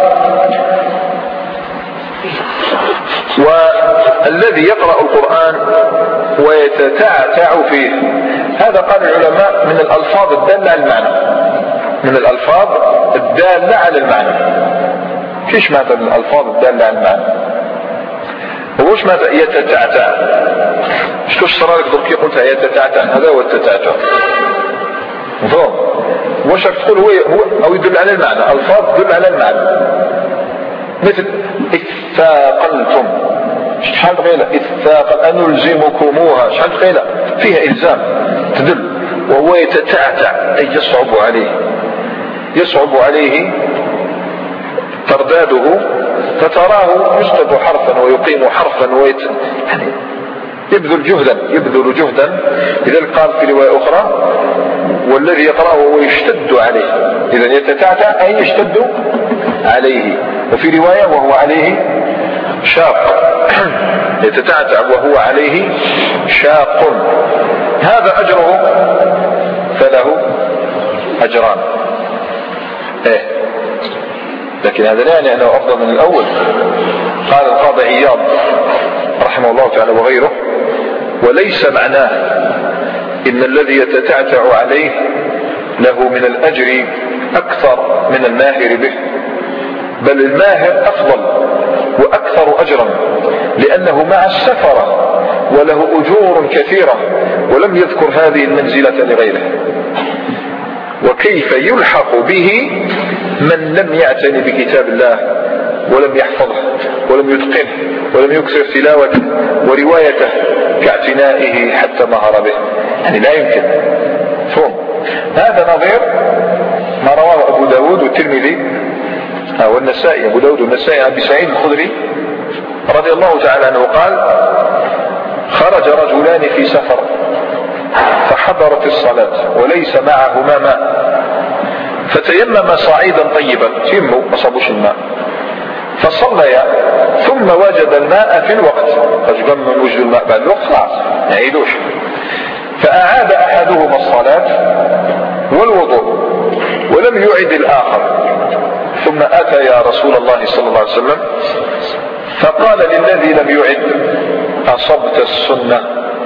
والذي يقرأ القرآن ويتتعتع فيه، هذا قال العلماء من الألفاظ الدالة على المعنى، من الألفاظ الدالة على المعنى. كيش معنى الألفاظ الدالة على المعنى؟ وش معنى يتتعتع؟ شكوش صرالك ضركي قلتها يتتعتع؟ هذا هو التتعتع. مفهوم؟ وش تقول هو أو يدل على المعنى، ألفاظ تدل على المعنى، مثل اثاقلتم، شحال غيلة اثاقل أنلزمكموها، شحال غيلة فيها إلزام تدل. وهو يتتعتع أي يصعب عليه ترداده، فتراه يسقط حرفا ويقيم حرفا يعني يبذل جهدا. لذلك قال في رواية أخرى: والذي يقرأه وهو يشتد عليه. إذن يتتعتع أي يشتد عليه. وفي رواية: وهو عليه شاق. يتتعتع وهو عليه شاق، هذا أجره فله أجران. لكن هذا لا يعني أنه أفضل من الأول. قال القاضي عياض رحمه الله تعالى وغيره: وليس معناه إن الذي يتتعتع عليه له من الأجر أكثر من الماهر به، بل الماهر أفضل وأكثر أجرا، لأنه مع السفرة وله أجور كثيرة، ولم يذكر هذه المنزلة لغيره. وكيف يلحق به من لم يعتني بكتاب الله ولم يحفظه ولم يتقنه ولم يكثر تلاوته وروايته كاعتنائه حتى مهر به؟ يعني لا يمكن. فهم هذا نظير ما رواه أبو داود والترمذي والنسائي. أبو داود والنسائي عن أبي سعيد الخدري رضي الله تعالى عنه قال: خرج رجلان في سفر فحضرت الصلاة وليس معهما ماء، فتيمم صعيدا طيبا، تيموا ما صابوش الماء، فصليا ثم وجد الماء في الوقت، فجم من وجد الماء بعد الوقت خلاص يعيدوش، فأعاد أحدهما الصلاة والوضوء ولم يعد الآخر، ثم أتى يا رسول الله صلى الله عليه وسلم فقال للذي لم يعد: أصبت السنة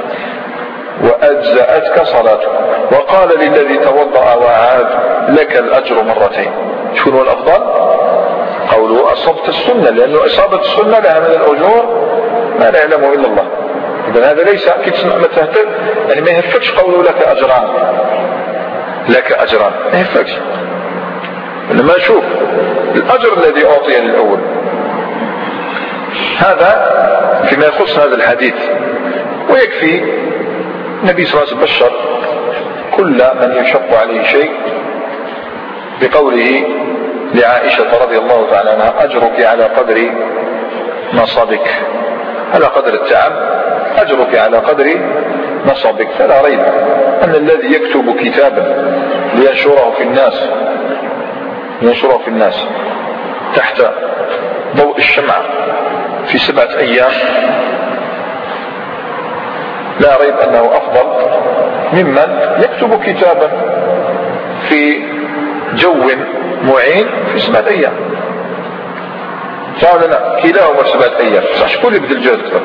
وأجزأتك صلاته. وقال للذي توضأ وعاد: لك الأجر مرتين. شكون هو الأفضل؟ قوله أصبت السنة، لأنه إصابة السنة لها من الأجور ما لا يعلمه إلا الله. إذن هذا ليس يعني ما يهفتش قوله لك أجران، لك أجران ما يهفتش، إنما شوف الأجر الذي أعطي للأول هذا فيما يخص هذا الحديث. ويكفي النبي صلى الله عليه وسلم بشر كل من يشق عليه شيء بقوله لعائشة رضي الله تعالى عنها: أجرك على قدر نصبك، على قدر التعب أجرك على قدر نصبك. فلا ريب أن الذي يكتب كتابا لينشره في الناس تحت ضوء الشمعة في 7 أيام لا ريب أنه أفضل ممن يكتب كتابا في جو معين في 7 أيام. فعلنا كلاهما 7 أيام، صح كل يبذل الجهد أكثر.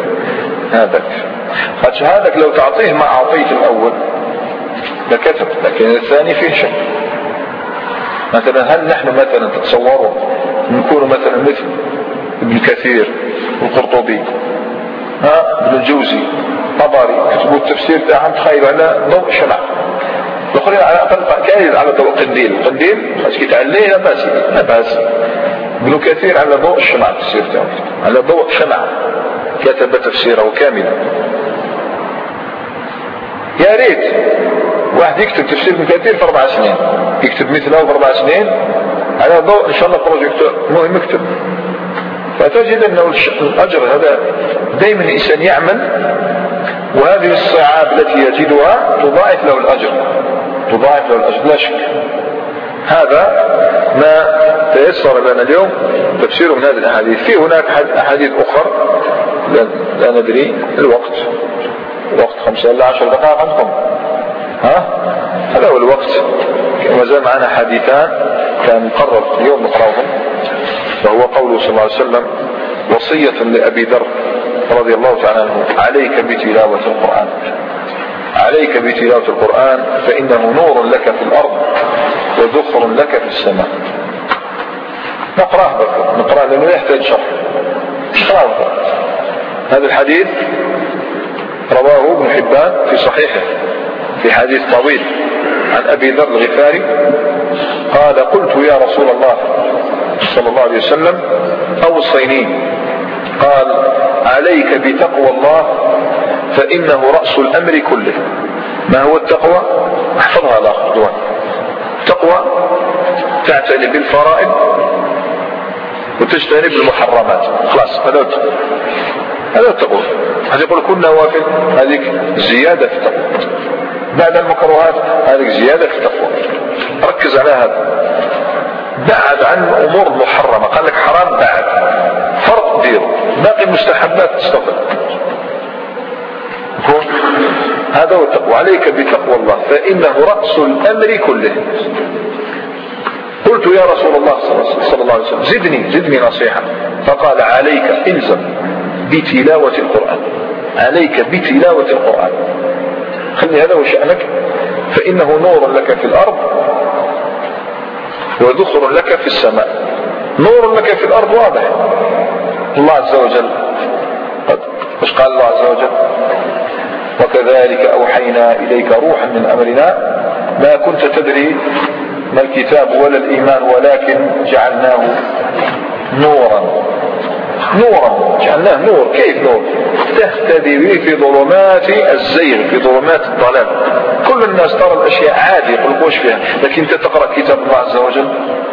هذاك لو تعطيه ما أعطيت الأول لكتب، لكن الثاني فيه شك. مثلا هل نحن مثلا تتصوروا نكون مثلا مثل ابن كثير والقرطبي ابن الجوزي طبري كتبوا التفسير تاعهم تخيلوا على ضوء شمع، الاخرين على اقل كاين على ضوء قنديل خاص كيتعليه لا باس. ابن كثير على ضوء الشمع التفسير تاعه، على ضوء شمع كتب تفسيره كاملا. يا ريت واحد يكتب تفسير ابن كثير في 4 سنين، يكتب مثله في 4 سنين على ضوء ان شاء الله بروجيكتور مهم يكتب. فتجد انه الاجر هذا دائما الانسان يعمل، وهذه الصعاب التي يجدها تضاعف له الاجر لا شك. هذا ما تيسر لنا اليوم تفسير من هذه الاحاديث. في هناك احاديث اخرى لا ندري الوقت 5 إلى 10 دقائق عندكم، هذا هو الوقت. وما زال معنا حديثان كان مقرر اليوم نقراهم، فهو قوله صلى الله عليه وسلم وصية لأبي ذر رضي الله تعالى عنه: عليك بتلاوة القرآن فإنه نور لك في الأرض وذخر لك في السماء. نقرأه لأنه يحتاج شرح. هذا الحديث رواه ابن حبان في صحيحه في حديث طويل عن أبي ذر الغفاري قال: قلت يا رسول الله صلى الله عليه وسلم أوصيني. قال: عليك بتقوى الله فإنه رأس الأمر كله. ما هو التقوى؟ احفظها الأخوة. التقوى تعتني بالفرائض وتجتنب المحرمات، خلاص هذا التقوى. هذا يقول كل نوافل هذيك زيادة في التقوى، بعد المكروهات هذيك زيادة في التقوى. ركز على هذا، بعد عن الأمور المحرمة. قال لك حرام بعد، فرق ديره، باقي المستحبات تستطيع. هذا هو التقوى. عليك بتقوى الله فإنه رأس الأمر كله. قلت يا رسول الله صلى الله عليه وسلم زدني نصيحة. فقال: عليك إلزم بتلاوة القرآن، عليك بتلاوة القرآن، خلي هذا هو شأنك، فإنه نور لك في الأرض وذخر لك في السماء. نور لك في الأرض واضح، الله عز وجل مش قال الله عز وجل: وكذلك أوحينا إليك روحا من أمرنا ما كنت تدري ما الكتاب ولا الإيمان ولكن جعلناه نورا. جعلناه نور. كيف نور؟ تهتدي به في ظلمات الزيغ، في ظلمات الضلال. كل الناس ترى الأشياء عادي يقول وش فيها، لكن انت تقرأ كتاب الله عز وجل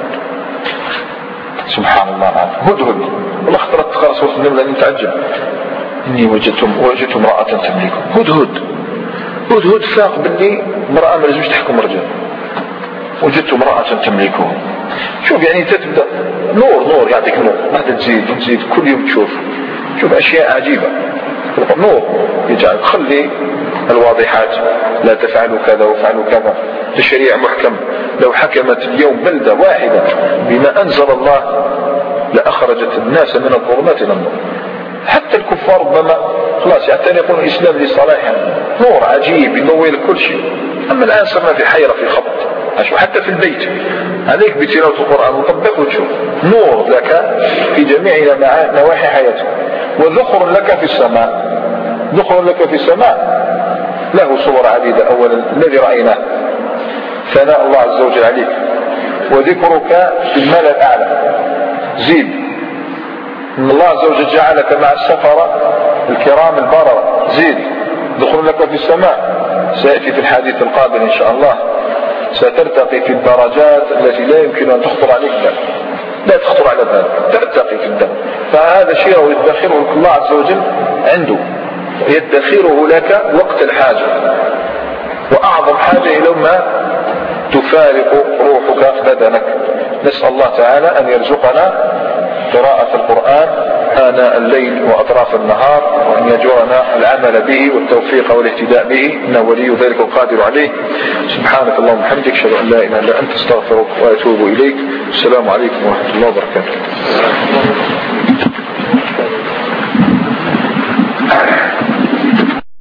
سبحان الله العظيم. هدهد والله اخترت تقرأ سورة النمل لأني تعجب. إني وجدت امرأة تملكهم. هدهد فاق باللي امرأة ما لازمش تحكم رجال. وجدت امرأة تملكهم. شوف يعني تبدأ نور يعطيك نور، بعد تزيد كل يوم شوف أشياء عجيبة. نور يجعل خلي الواضحات، لا تفعلوا كذا وفعلوا كذا. تشريع محكم. لو حكمت اليوم بلدة واحدة بما أنزل الله لأخرجت الناس من الظلمات إلى النور. حتى الكفار ربما خلاص يعتنقون الإسلام لصلاحهم. نور عجيب يضوي لك كل شيء. أما الآن صرنا في حيرة، في خبط. حتى في البيت عليك بتلاوة القرآن وطبقه وتشوف نور لك في جميع نواحي حياتك. وذخر لك في السماء. ذخر لك في السماء له صور عديدة. أولا الذي رأيناه ثناء الله عز وجل عليك، وذكرك في الملأ الأعلى. زيد إن الله عز وجل جعلك مع السفرة الكرام البررة. زيد دخول لك في السماء، سيأتي في الحديث القادم إن شاء الله. سترتقي في الدرجات التي لا يمكن أن تخطر عليك بال، لا تخطر على بالك، ترتقي في الدم. فهذا شيء يدخره الله عز وجل عنده، يدخره لك وقت الحاجة، وأعظم حاجة إلى ما تفارق روحك بدنك. نسأل الله تعالى أن يرزقنا قراءة القرآن آناء الليل وأطراف النهار، وأن يجعلنا العمل به والتوفيق والاهتداء به، إنه ولي ذلك القادر عليه. سبحانك اللهم وبحمدك، أشهد أن لا إله إلا أنت، أستغفرك وأتوب إليك. السلام عليكم ورحمة الله وبركاته.